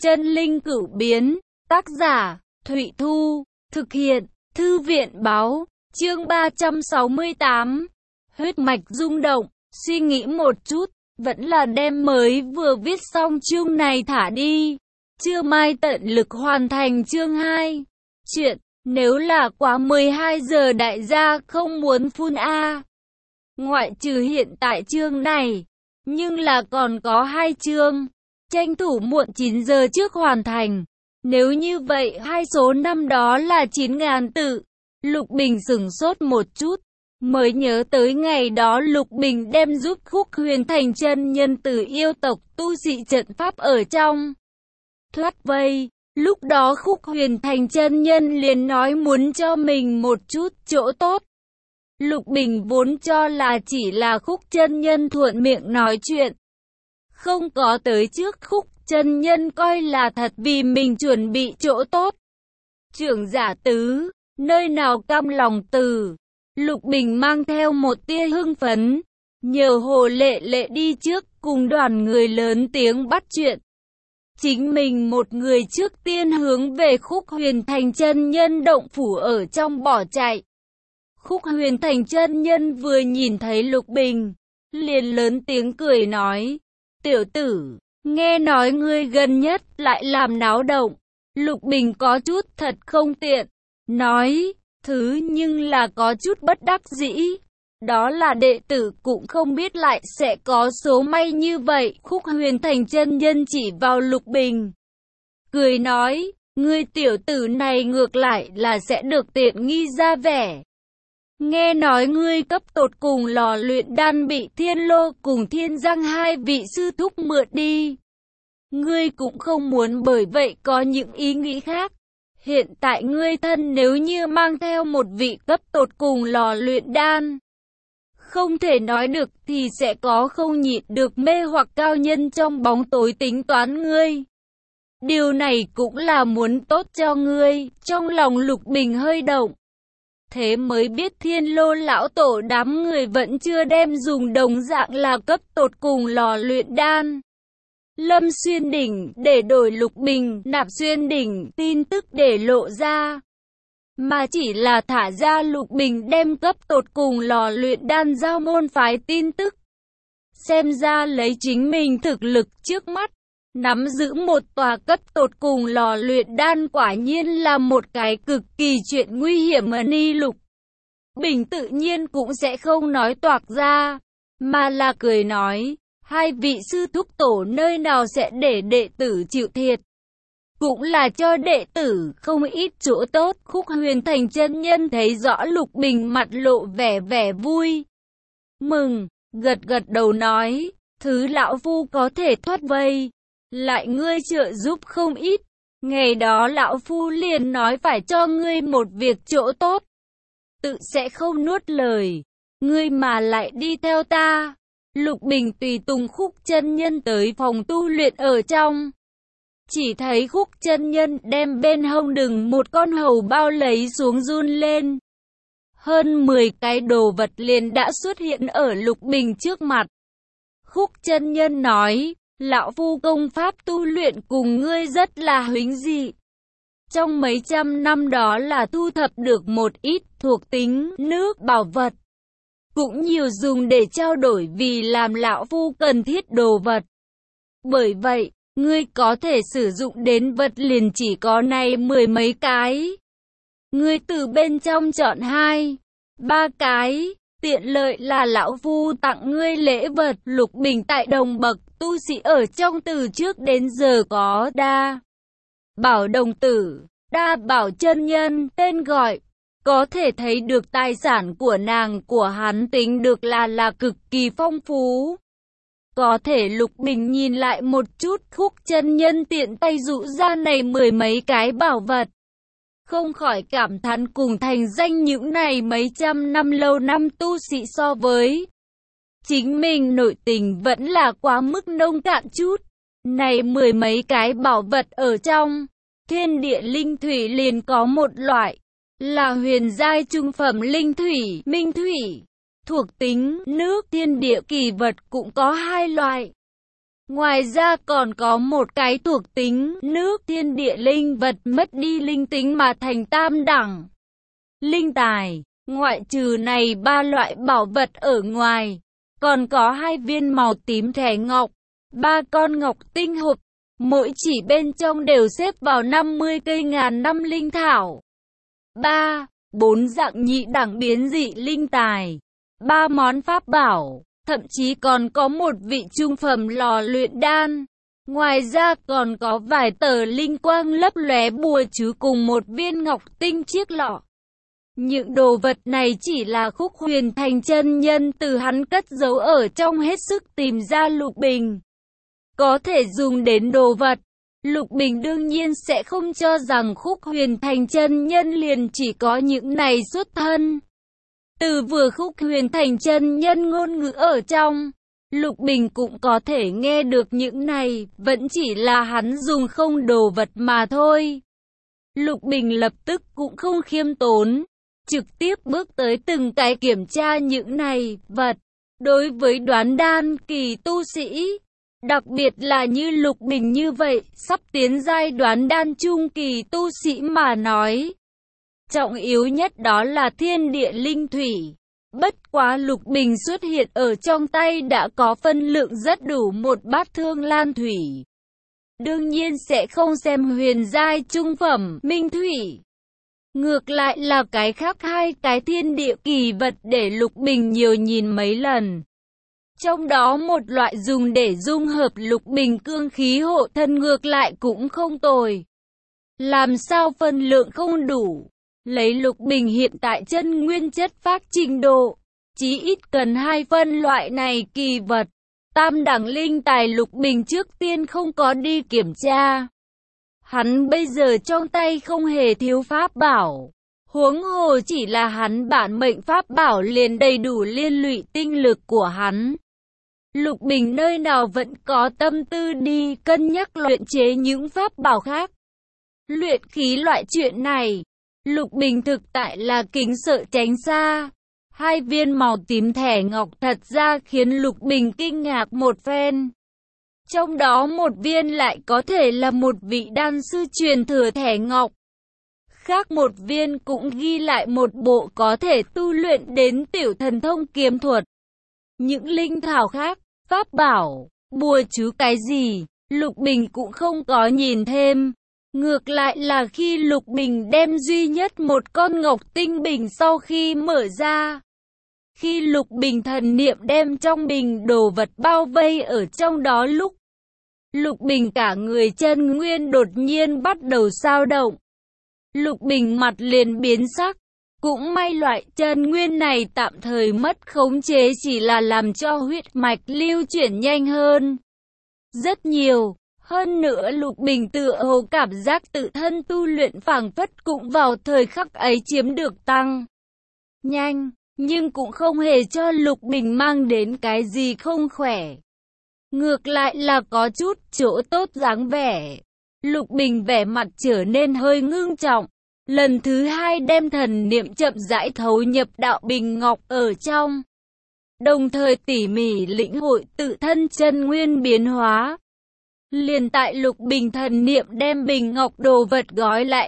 Chân linh cửu biến, tác giả, Thụy Thu, thực hiện, Thư viện báo, chương 368. Huyết mạch rung động, suy nghĩ một chút, vẫn là đem mới vừa viết xong chương này thả đi. Trưa mai tận lực hoàn thành chương 2. Chuyện, nếu là quá 12 giờ đại gia không muốn phun a. Ngoại trừ hiện tại chương này, nhưng là còn có 2 chương. Tranh thủ muộn 9 giờ trước hoàn thành. Nếu như vậy hai số năm đó là 9.000 tự. Lục Bình sửng sốt một chút, mới nhớ tới ngày đó Lục Bình đem giúp Khúc Huyền Thành chân nhân từ yêu tộc tu sĩ trận pháp ở trong thoát vây. Lúc đó Khúc Huyền Thành chân nhân liền nói muốn cho mình một chút chỗ tốt. Lục Bình vốn cho là chỉ là Khúc chân nhân thuận miệng nói chuyện, không có tới trước Khúc chân nhân coi là thật vì mình chuẩn bị chỗ tốt. Trưởng giả tứ, nơi nào cam lòng từ. Lục Bình mang theo một tia hưng phấn, nhờ Hồ Lệ Lệ đi trước cùng đoàn người lớn tiếng bắt chuyện. Chính mình một người trước tiên hướng về Khúc Huyền Thành chân nhân động phủ ở trong bỏ chạy. Khúc Huyền Thành chân nhân vừa nhìn thấy Lục Bình, liền lớn tiếng cười nói, tiểu tử, nghe nói ngươi gần nhất lại làm náo động. Lục Bình có chút thật không tiện, nói, thứ nhưng là có chút bất đắc dĩ. Đó là đệ tử cũng không biết lại sẽ có số may như vậy. Khúc Huyền Thành chân nhân chỉ vào Lục Bình, cười nói, ngươi tiểu tử này ngược lại là sẽ được tiện nghi ra vẻ. Nghe nói ngươi cấp tột cùng lò luyện đan bị Thiên Lô cùng Thiên Giang hai vị sư thúc mượn đi. Ngươi cũng không muốn bởi vậy có những ý nghĩ khác. Hiện tại ngươi thân nếu như mang theo một vị cấp tột cùng lò luyện đan, không thể nói được thì sẽ có không nhịn được mê hoặc cao nhân trong bóng tối tính toán ngươi. Điều này cũng là muốn tốt cho ngươi. Trong lòng Lục Bình hơi động. Thế mới biết Thiên Lô lão tổ đám người vẫn chưa đem dùng đồng dạng là cấp tột cùng lò luyện đan Lâm Xuyên Đỉnh để đổi Lục Bình nạp Xuyên Đỉnh tin tức để lộ ra, mà chỉ là thả ra Lục Bình đem cấp tột cùng lò luyện đan giao môn phái tin tức. Xem ra lấy chính mình thực lực trước mắt, nắm giữ một tòa cấp tột cùng lò luyện đan quả nhiên là một cái cực kỳ chuyện nguy hiểm mà Lục Bình tự nhiên cũng sẽ không nói toạc ra, mà là cười nói, hai vị sư thúc tổ nơi nào sẽ để đệ tử chịu thiệt. Cũng là cho đệ tử không ít chỗ tốt. Khúc Huyền Thành chân nhân thấy rõ Lục Bình mặt lộ vẻ vui mừng, gật đầu nói, thứ lão phu có thể thoát vây, lại ngươi trợ giúp không ít. Ngày đó lão phu liền nói phải cho ngươi một việc chỗ tốt, tự sẽ không nuốt lời, ngươi mà lại đi theo ta. Lục Bình tùy tùng Khúc chân nhân tới phòng tu luyện ở trong. Chỉ thấy Khúc chân nhân đem bên hông đừng một con hầu bao lấy xuống run lên. Hơn 10 cái đồ vật liền đã xuất hiện ở Lục Bình trước mặt. Khúc chân nhân nói, lão phu công pháp tu luyện cùng ngươi rất là huỳnh dị. Trong mấy trăm năm đó là thu thập được một ít thuộc tính nước bảo vật, cũng nhiều dùng để trao đổi vì làm lão phu cần thiết đồ vật. Bởi vậy, ngươi có thể sử dụng đến vật liền chỉ có này 10 mấy cái. Ngươi từ bên trong chọn 2, 3 cái, tiện lợi là lão phu tặng ngươi lễ vật. Lục Bình tại đồng bậc tu sĩ ở trong từ trước đến giờ có Đa Bảo đồng tử, Đa Bảo chân nhân tên gọi. Có thể thấy được tài sản của nàng của hắn tính được là cực kỳ phong phú. Có thể Lục Bình nhìn lại một chút Khúc chân nhân tiện tay dụ ra này 10 mấy cái bảo vật, không khỏi cảm thán cùng thành danh những này mấy trăm năm lâu năm tu sĩ so với chính mình nội tình vẫn là quá mức nông cạn chút. Này 10 mấy cái bảo vật ở trong thiên địa linh thủy liền có một loại là huyền giai trung phẩm linh thủy, minh thủy, thuộc tính nước. Thiên địa kỳ vật cũng có 2 loại, Ngoài ra còn có một cái thuộc tính nước thiên địa linh vật mất đi linh tính mà thành tam đẳng. Linh tài, ngoại trừ này 3 loại bảo vật ở ngoài, còn có 2 viên màu tím thẻ ngọc, 3 con ngọc tinh hộp, mỗi chỉ bên trong đều xếp vào 50 cây ngàn năm linh thảo. 4 dạng nhị đẳng biến dị linh tài, 3 món pháp bảo, thậm chí còn có một vị trung phẩm lò luyện đan. Ngoài ra còn có vài tờ linh quang lấp lóe bùa chú cùng một viên ngọc tinh chiếc lọ. Những đồ vật này chỉ là Khúc Huyền Thành chân nhân từ hắn cất giấu ở trong hết sức tìm ra lục bình. Có thể dùng đến đồ vật, Lục Bình đương nhiên sẽ không cho rằng Khúc Huyền Thành chân nhân liền chỉ có những này xuất thân. Từ vừa Khúc Huyền Thành chân nhân ngôn ngữ ở trong, Lục Bình cũng có thể nghe được những này, vẫn chỉ là hắn dùng không đồ vật mà thôi. Lục Bình lập tức cũng không khiêm tốn, trực tiếp bước tới từng cái kiểm tra những này vật. Đối với đoán đan kỳ tu sĩ, đặc biệt là như Lục Bình như vậy, sắp tiến giai đoán đan trung kỳ tu sĩ mà nói, trọng yếu nhất đó là thiên địa linh thủy. Bất quá Lục Bình xuất hiện ở trong tay đã có phân lượng rất đủ một bát thương lan thủy. Đương nhiên sẽ không xem huyền giai trung phẩm minh thủy. Ngược lại là cái khác 2 cái thiên địa kỳ vật để Lục Bình nhiều nhìn mấy lần. Trong đó một loại dùng để dung hợp Lục Bình cương khí hộ thân ngược lại cũng không tồi. Làm sao phân lượng không đủ? Lấy Lục Bình hiện tại chân nguyên chất phác trình độ, chí ít cần 2 phân loại này kỳ vật. Tam đẳng linh tài Lục Bình trước tiên không có đi kiểm tra. Hắn bây giờ trong tay không hề thiếu pháp bảo. Huống hồ chỉ là hắn bản mệnh pháp bảo liền đầy đủ liên lụy tinh lực của hắn. Lục Bình nơi nào vẫn có tâm tư đi cân nhắc luyện chế những pháp bảo khác. Luyện khí loại chuyện này, Lục Bình thực tại là kính sợ tránh xa. 2 viên màu tím thẻ ngọc thật ra khiến Lục Bình kinh ngạc một phen. Trong đó một viên lại có thể là một vị đan sư truyền thừa thẻ ngọc. Khác một viên cũng ghi lại một bộ có thể tu luyện đến tiểu thần thông kiếm thuật. Những linh thảo khác, pháp bảo, bùa chú cái gì, Lục Bình cũng không có nhìn thêm. Ngược lại là khi Lục Bình đem duy nhất một con ngọc tinh bình sau khi mở ra. Khi Lục Bình thần niệm đem trong bình đồ vật bao vây ở trong đó lúc, Lục Bình cả người chân nguyên đột nhiên bắt đầu dao động. Lục Bình mặt liền biến sắc. Cũng may loại chân nguyên này tạm thời mất khống chế chỉ là làm cho huyết mạch lưu chuyển nhanh hơn rất nhiều. Hơn nữa Lục Bình tựa hồ cảm giác tự thân tu luyện phảng phất cũng vào thời khắc ấy chiếm được tăng nhanh, nhưng cũng không hề cho Lục Bình mang đến cái gì không khỏe. Ngược lại là có chút chỗ tốt dáng vẻ. Lục Bình vẻ mặt trở nên hơi ngưng trọng. Lần thứ 2 đem thần niệm chậm rãi thấu nhập đạo bình ngọc ở trong. Đồng thời tỉ mỉ lĩnh hội tự thân chân nguyên biến hóa. Liền tại Lục Bình thần niệm đem bình ngọc đồ vật gói lại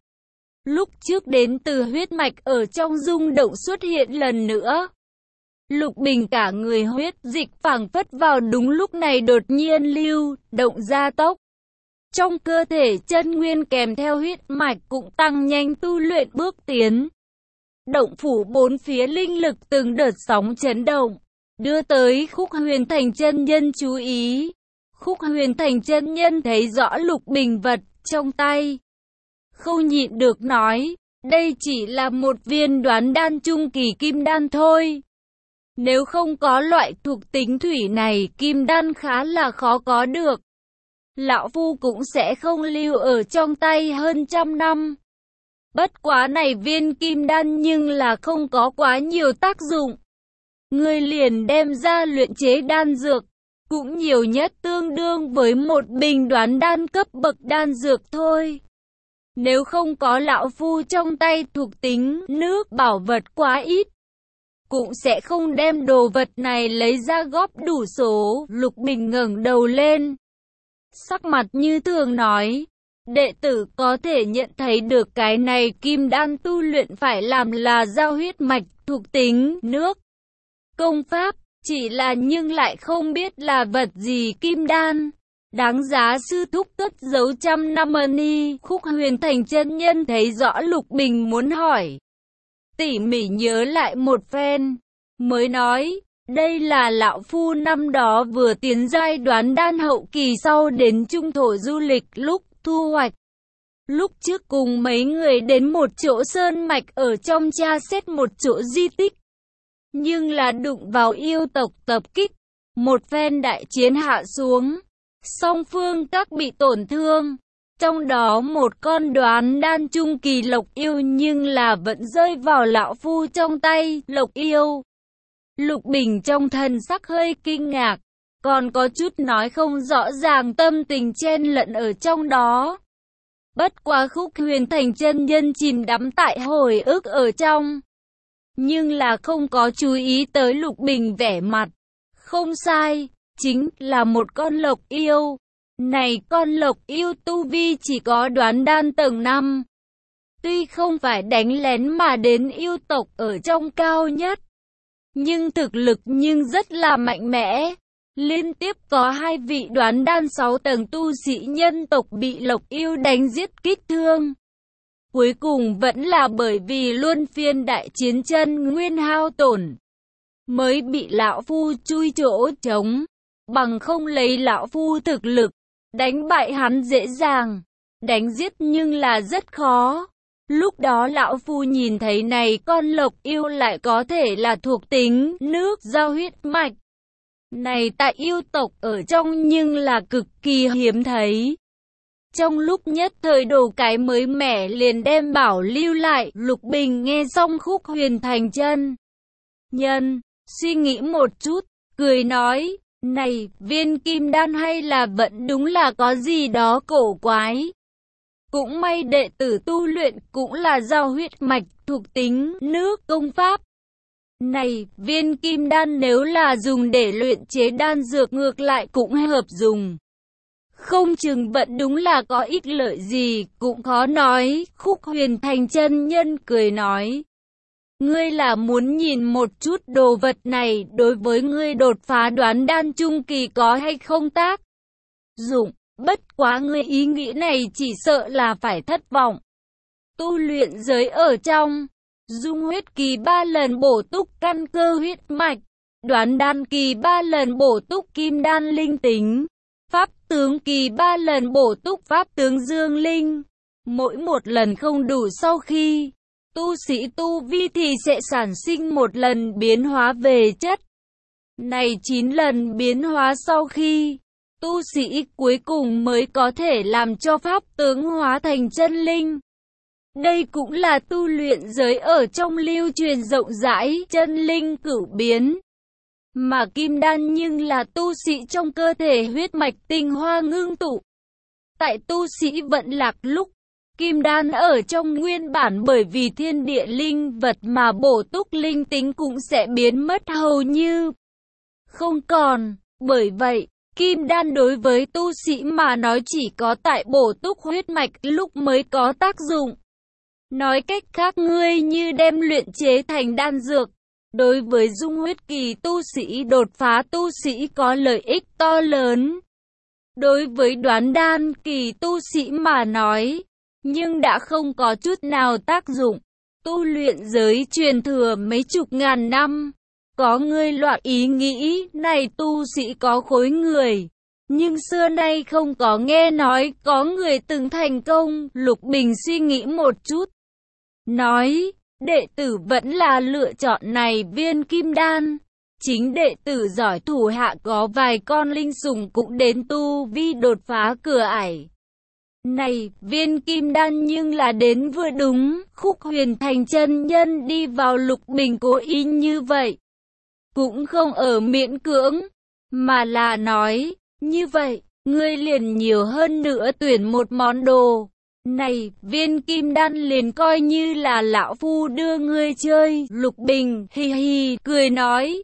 lúc trước đến từ huyết mạch ở trong rung động xuất hiện lần nữa. Lục Bình cả người huyết dịch phảng phất vào đúng lúc này đột nhiên lưu động gia tốc. Trong cơ thể chân nguyên kèm theo huyết mạch cũng tăng nhanh tu luyện bước tiến. Động phủ bốn phía linh lực từng đợt sóng chấn động, đưa tới Khúc Huyền Thành chân nhân chú ý. Khúc Huyền Thành chân nhân thấy rõ Lục Bình vật trong tay, không nhịn được nói, đây chỉ là một viên đoán đan trung kỳ kim đan thôi. Nếu không có loại thuộc tính thủy này, kim đan khá là khó có được. Lão Phu cũng sẽ không lưu ở trong tay hơn 100 năm. Bất quá này viên kim đan nhưng là không có quá nhiều tác dụng. Ngươi liền đem ra luyện chế đan dược, cũng nhiều nhất tương đương với một bình đoán đan cấp bậc đan dược thôi. Nếu không có Lão Phu trong tay thuộc tính nước bảo vật quá ít, cũng sẽ không đem đồ vật này lấy ra góp đủ số. Lục Bình ngẩng đầu lên, sắc mặt như thường nói, đệ tử có thể nhận thấy được cái này kim đan tu luyện phải làm là giao huyết mạch thuộc tính nước công pháp, chỉ là nhưng lại không biết là vật gì kim đan. Đáng giá sư thúc cất giấu trăm năm ni. Khúc Huyền Thành chân nhân thấy rõ Lục Bình muốn hỏi, tỉ mỉ nhớ lại một phen, mới nói, đây là lão phu năm đó vừa tiến giai đoán đan hậu kỳ sau đến trung thổ du lịch lúc thu hoạch. Lúc trước cùng mấy người đến một chỗ sơn mạch ở trong tra xét một chỗ di tích, nhưng là đụng vào yêu tộc tập kích, một phen đại chiến hạ xuống, song phương các bị tổn thương, trong đó một con đoán đan trung kỳ lộc yêu nhưng là vẫn rơi vào lão phu trong tay. Lộc yêu? Lục Bình trong thần sắc hơi kinh ngạc, còn có chút nói không rõ ràng, tâm tình chen lẫn ở trong đó. Bất quá Khúc Huyền Thành chân nhân chìm đắm tại hồi ức ở trong, nhưng là không có chú ý tới Lục Bình vẻ mặt. Không sai, chính là một con lộc yêu. Này con lộc yêu tu vi chỉ có đoán đan tầng 5. Tuy không phải đánh lén mà đến yêu tộc ở trong cao nhất, nhưng thực lực nhưng rất là mạnh mẽ. Liên tiếp có 2 vị đoán đan 6 tầng tu sĩ nhân tộc bị lộc yêu đánh giết kích thương. Cuối cùng vẫn là bởi vì luân phiên đại chiến chân nguyên hao tổn, mới bị lão phu chui chỗ trống. Bằng không lấy lão phu thực lực, đánh bại hắn dễ dàng, đánh giết nhưng là rất khó. Lúc đó lão phu nhìn thấy này con lộc yêu lại có thể là thuộc tính nước giao huyết mạch. Này tại yêu tộc ở trong nhưng là cực kỳ hiếm thấy. Trong lúc nhất thời đồ cái mới mẻ liền đem bảo lưu lại. Lục Bình nghe xong Khúc Huyền Thành chân nhân, suy nghĩ một chút, cười nói, này viên kim đan hay là vẫn đúng là có gì đó cổ quái. Cũng may đệ tử tu luyện cũng là giao huyết mạch thuộc tính nước công pháp. Này viên kim đan nếu là dùng để luyện chế đan dược ngược lại cũng hợp dùng. Không chừng vẫn đúng là có ích lợi gì, cũng khó nói. Khúc Huyền Thành chân nhân cười nói, ngươi là muốn nhìn một chút đồ vật này đối với ngươi đột phá đoán đan trung kỳ có hay không tác dụng. Bất quá ngươi ý nghĩ này chỉ sợ là phải thất vọng. Tu luyện giới ở trong, dung huyết kỳ 3 lần bổ túc căn cơ huyết mạch, đoán đan kỳ 3 lần bổ túc kim đan linh tính, pháp tướng kỳ 3 lần bổ túc pháp tướng dương linh. Mỗi một lần không đủ, sau khi tu sĩ tu vi thì sẽ sản sinh một lần biến hóa về chất. Này 9 lần biến hóa sau khi tu sĩ cuối cùng mới có thể làm cho pháp tướng hóa thành chân linh. Đây cũng là tu luyện giới ở trong lưu truyền rộng rãi chân linh cửu biến. Mà kim đan nhưng là tu sĩ trong cơ thể huyết mạch tinh hoa ngưng tụ. Tại tu sĩ vận lạc lúc, kim đan ở trong nguyên bản bởi vì thiên địa linh vật mà bổ túc linh tính cũng sẽ biến mất hầu như không còn. Bởi vậy, kim đan đối với tu sĩ mà nói chỉ có tại bổ túc huyết mạch lúc mới có tác dụng. Nói cách khác, ngươi như đem luyện chế thành đan dược, đối với dung huyết kỳ tu sĩ đột phá tu sĩ có lợi ích to lớn. Đối với đoán đan kỳ tu sĩ mà nói, nhưng đã không có chút nào tác dụng. Tu luyện giới truyền thừa mấy chục ngàn năm, có người loạn ý nghĩ này tu sĩ có khối người, nhưng xưa nay không có nghe nói có người từng thành công. Lục Bình suy nghĩ một chút, nói, đệ tử vẫn là lựa chọn này viên kim đan. Chính đệ tử giỏi thủ hạ có vài con linh sủng cũng đến tu vi đột phá cửa ải. Này viên kim đan nhưng là đến vừa đúng. Khúc Huyền Thành chân nhân đi vào Lục Bình cố ý như vậy, cũng không ở miễn cưỡng, mà là nói, như vậy, ngươi liền nhiều hơn nữa tuyển một món đồ. Này, viên kim đan liền coi như là lão phu đưa ngươi chơi. Lục Bình, hi hi, cười nói.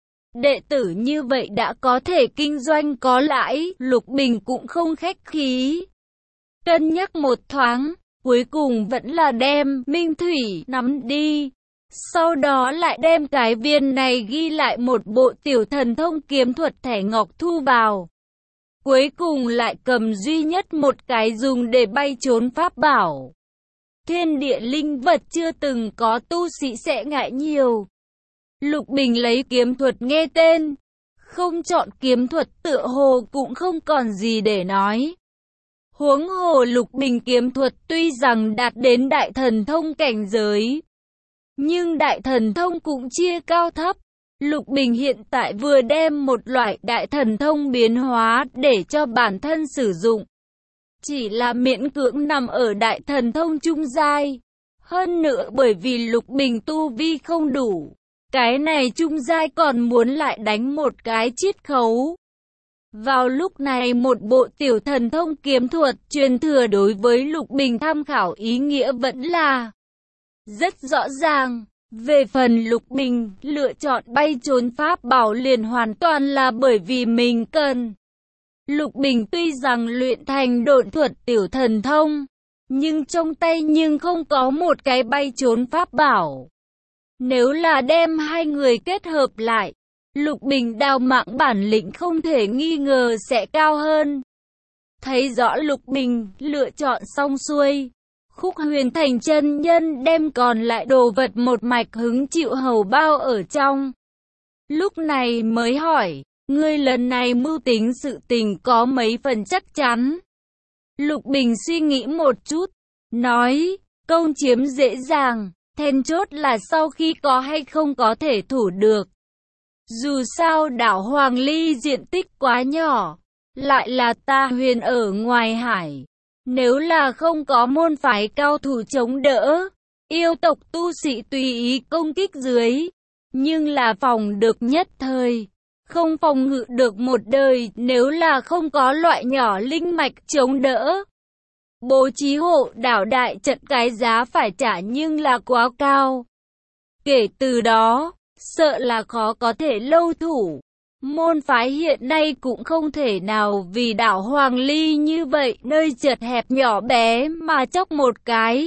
Đệ tử như vậy đã có thể kinh doanh có lãi, Lục Bình cũng không khách khí. Cân nhắc một thoáng, cuối cùng vẫn là đem Minh Thủy nắm đi. Sau đó lại đem cái viên này ghi lại một bộ tiểu thần thông kiếm thuật thẻ ngọc thu vào. Cuối cùng lại cầm duy nhất một cái dùng để bay trốn pháp bảo. Thiên địa linh vật chưa từng có tu sĩ sẽ ngại nhiều. Lục Bình lấy kiếm thuật nghe tên, không chọn kiếm thuật tựa hồ cũng không còn gì để nói. Huống hồ Lục Bình kiếm thuật tuy rằng đạt đến đại thần thông cảnh giới, nhưng đại thần thông cũng chia cao thấp. Lục Bình hiện tại vừa đem một loại đại thần thông biến hóa để cho bản thân sử dụng. Chỉ là miễn cưỡng nằm ở đại thần thông trung giai. Hơn nữa bởi vì Lục Bình tu vi không đủ, cái này trung giai còn muốn lại đánh một cái chiết khấu. Vào lúc này một bộ tiểu thần thông kiếm thuật truyền thừa đối với Lục Bình tham khảo ý nghĩa vẫn là rất rõ ràng. Về phần Lục Bình lựa chọn bay trốn pháp bảo liền hoàn toàn là bởi vì mình cần. Lục Bình tuy rằng luyện thành độn thuật tiểu thần thông, nhưng trong tay nhưng không có một cái bay trốn pháp bảo. Nếu là đem hai người kết hợp lại, Lục Bình đào mạng bản lĩnh không thể nghi ngờ sẽ cao hơn. Thấy rõ Lục Bình lựa chọn xong xuôi, Khúc Huyền Thành chân nhân đem còn lại đồ vật một mạch hứng chịu hầu bao ở trong. Lúc này mới hỏi, ngươi lần này mưu tính sự tình có mấy phần chắc chắn? Lục Bình suy nghĩ một chút, nói, công chiếm dễ dàng, then chốt là sau khi có hay không có thể thủ được. Dù sao đảo Hoàng Ly diện tích quá nhỏ, lại là ta huyền ở ngoài hải. Nếu là không có môn phái cao thủ chống đỡ, yêu tộc tu sĩ tùy ý công kích dưới, nhưng là phòng được nhất thời, không phòng ngự được một đời. Nếu là không có loại nhỏ linh mạch chống đỡ, bố trí hộ đảo đại trận cái giá phải trả nhưng là quá cao. Kể từ đó, sợ là khó có thể lâu thủ. Môn phái hiện nay cũng không thể nào vì đảo Hoàng Ly như vậy nơi chật hẹp nhỏ bé mà chóc một cái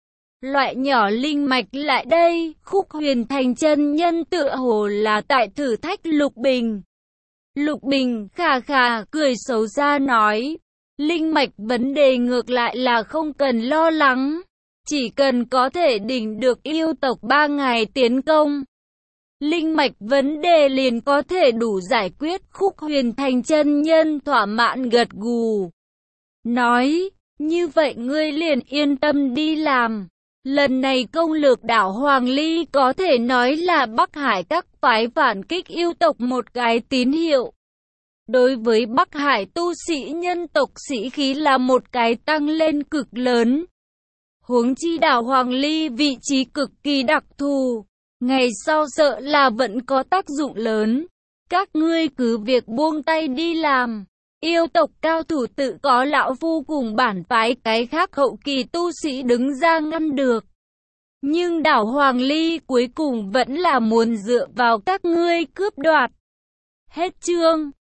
loại nhỏ linh mạch lại đây. Khúc Huyền Thành chân nhân tựa hồ là tại thử thách Lục Bình. Lục Bình khà khà cười xấu xa nói, linh mạch vấn đề ngược lại là không cần lo lắng, chỉ cần có thể đỉnh được yêu tộc 3 ngày tiến công, linh mạch vấn đề liền có thể đủ giải quyết. Khúc Huyền Thành chân nhân thỏa mãn gật gù, nói, như vậy ngươi liền yên tâm đi làm. Lần này công lược đảo Hoàng Ly có thể nói là Bắc Hải các phái phản kích yêu tộc một cái tín hiệu. Đối với Bắc Hải tu sĩ nhân tộc sĩ khí là một cái tăng lên cực lớn. Huống chi đảo Hoàng Ly vị trí cực kỳ đặc thù, ngày sau sợ là vẫn có tác dụng lớn. Các ngươi cứ việc buông tay đi làm. Yêu tộc cao thủ tự có lão phu cùng bản phái cái khác hậu kỳ tu sĩ đứng ra ngăn được. Nhưng đảo Hoàng Ly cuối cùng vẫn là muốn dựa vào các ngươi cướp đoạt. Hết chương.